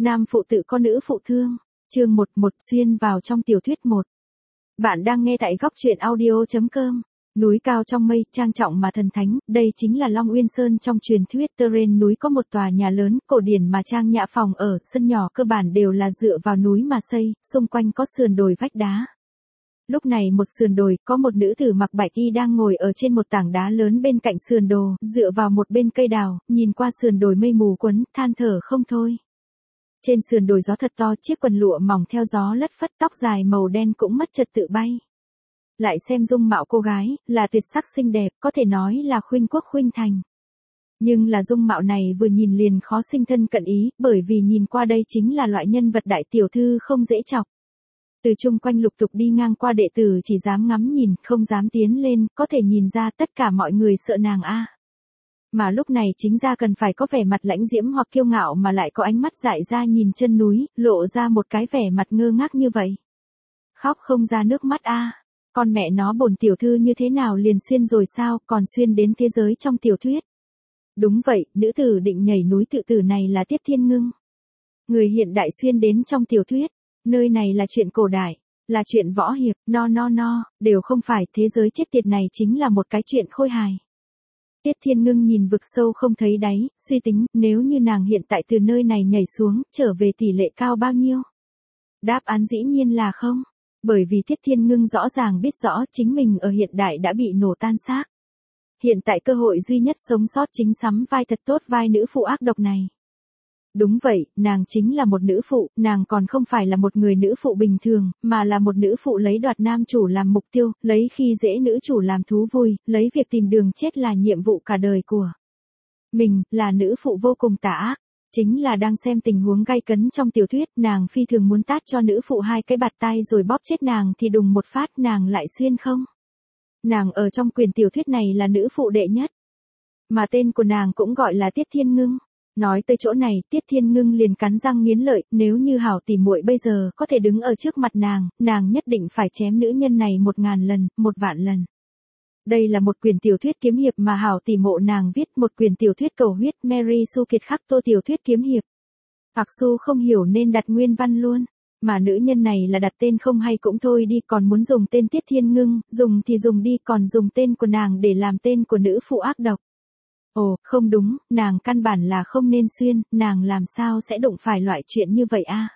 Nam phụ tự có nữ phụ thương. Chương 11 xuyên vào trong tiểu thuyết 1. Bạn đang nghe tại góc truyện audio.com. Núi cao trong mây, trang trọng mà thần thánh, đây chính là Long Uyên Sơn trong truyền thuyết. Trên núi có một tòa nhà lớn, cổ điển mà trang nhã, phòng ở, sân nhỏ cơ bản đều là dựa vào núi mà xây, xung quanh có sườn đồi vách đá. Lúc này một sườn đồi, có một nữ tử mặc bạch y đang ngồi ở trên một tảng đá lớn bên cạnh sườn đồi, dựa vào một bên cây đào, nhìn qua sườn đồi mây mù quấn, than thở không thôi. Trên sườn đồi gió thật to, chiếc quần lụa mỏng theo gió lất phất, tóc dài màu đen cũng mất trật tự bay. Lại xem dung mạo cô gái, là tuyệt sắc xinh đẹp, có thể nói là khuynh quốc khuynh thành. Nhưng là dung mạo này vừa nhìn liền khó sinh thân cận ý, bởi vì nhìn qua đây chính là loại nhân vật đại tiểu thư không dễ chọc. Từ chung quanh lục tục đi ngang qua đệ tử chỉ dám ngắm nhìn, không dám tiến lên, có thể nhìn ra tất cả mọi người sợ nàng a. Mà lúc này chính ra cần phải có vẻ mặt lãnh diễm hoặc kiêu ngạo mà lại có ánh mắt dại ra nhìn chân núi, lộ ra một cái vẻ mặt ngơ ngác như vậy. Khóc không ra nước mắt a. Con mẹ nó, bổn tiểu thư như thế nào liền xuyên rồi sao, còn xuyên đến thế giới trong tiểu thuyết. Đúng vậy, nữ tử định nhảy núi tự tử này là Tiết Thiên Ngưng. Người hiện đại xuyên đến trong tiểu thuyết. Nơi này là chuyện cổ đại, là chuyện võ hiệp, đều không phải, thế giới chết tiệt này chính là một cái chuyện khôi hài. Tiết Thiên Ngưng nhìn vực sâu không thấy đáy, suy tính, nếu như nàng hiện tại từ nơi này nhảy xuống, trở về tỷ lệ cao bao nhiêu? Đáp án dĩ nhiên là không, bởi vì Tiết Thiên Ngưng rõ ràng biết rõ chính mình ở hiện đại đã bị nổ tan xác. Hiện tại cơ hội duy nhất sống sót chính sắm vai thật tốt vai nữ phụ ác độc này. Đúng vậy, nàng chính là một nữ phụ, nàng còn không phải là một người nữ phụ bình thường, mà là một nữ phụ lấy đoạt nam chủ làm mục tiêu, lấy khi dễ nữ chủ làm thú vui, lấy việc tìm đường chết là nhiệm vụ cả đời của mình, là nữ phụ vô cùng tà ác. Chính là đang xem tình huống gay cấn trong tiểu thuyết, nàng phi thường muốn tát cho nữ phụ 2 cái bạt tay rồi bóp chết nàng thì đùng một phát nàng lại xuyên không. Nàng ở trong quyển tiểu thuyết này là nữ phụ đệ nhất, mà tên của nàng cũng gọi là Tiết Thiên Ngưng. Nói tới chỗ này, Tiết Thiên Ngưng liền cắn răng nghiến lợi, nếu như hảo tỷ muội bây giờ có thể đứng ở trước mặt nàng nhất định phải chém nữ nhân này 1000 lần, 1.000.000 lần. Đây là một quyển tiểu thuyết kiếm hiệp mà hảo tỷ mộ nàng viết, một quyển tiểu thuyết cầu huyết, Mary Sue Kiệt khắc tô tiểu thuyết kiếm hiệp. Hoặc Su không hiểu nên đặt nguyên văn luôn, mà nữ nhân này là đặt tên không hay cũng thôi đi, còn muốn dùng tên Tiết Thiên Ngưng, dùng thì dùng đi, còn dùng tên của nàng để làm tên của nữ phụ ác độc. Ồ, không đúng, nàng căn bản là không nên xuyên, nàng làm sao sẽ đụng phải loại chuyện như vậy a?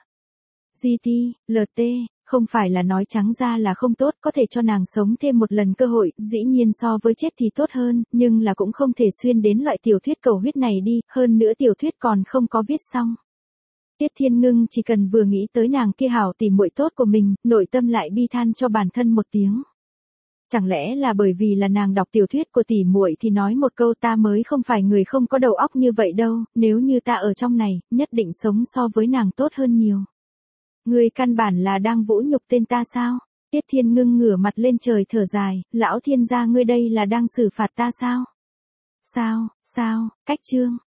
GT, LT, không phải là nói trắng ra là không tốt, có thể cho nàng sống thêm một lần cơ hội, dĩ nhiên so với chết thì tốt hơn, nhưng là cũng không thể xuyên đến loại tiểu thuyết cầu huyết này đi, hơn nữa tiểu thuyết còn không có viết xong. Tiết Thiên Ngưng chỉ cần vừa nghĩ tới nàng kia hảo tỷ muội tốt của mình, nội tâm lại bi than cho bản thân một tiếng. Chẳng lẽ là bởi vì là nàng đọc tiểu thuyết của tỷ muội thì nói một câu ta mới không phải người không có đầu óc như vậy đâu, nếu như ta ở trong này, nhất định sống so với nàng tốt hơn nhiều. Ngươi căn bản là đang vũ nhục tên ta sao? Tiết Thiên Ngưng ngửa mặt lên trời thở dài, lão thiên gia ngươi đây là đang xử phạt ta sao? Sao, cách chương,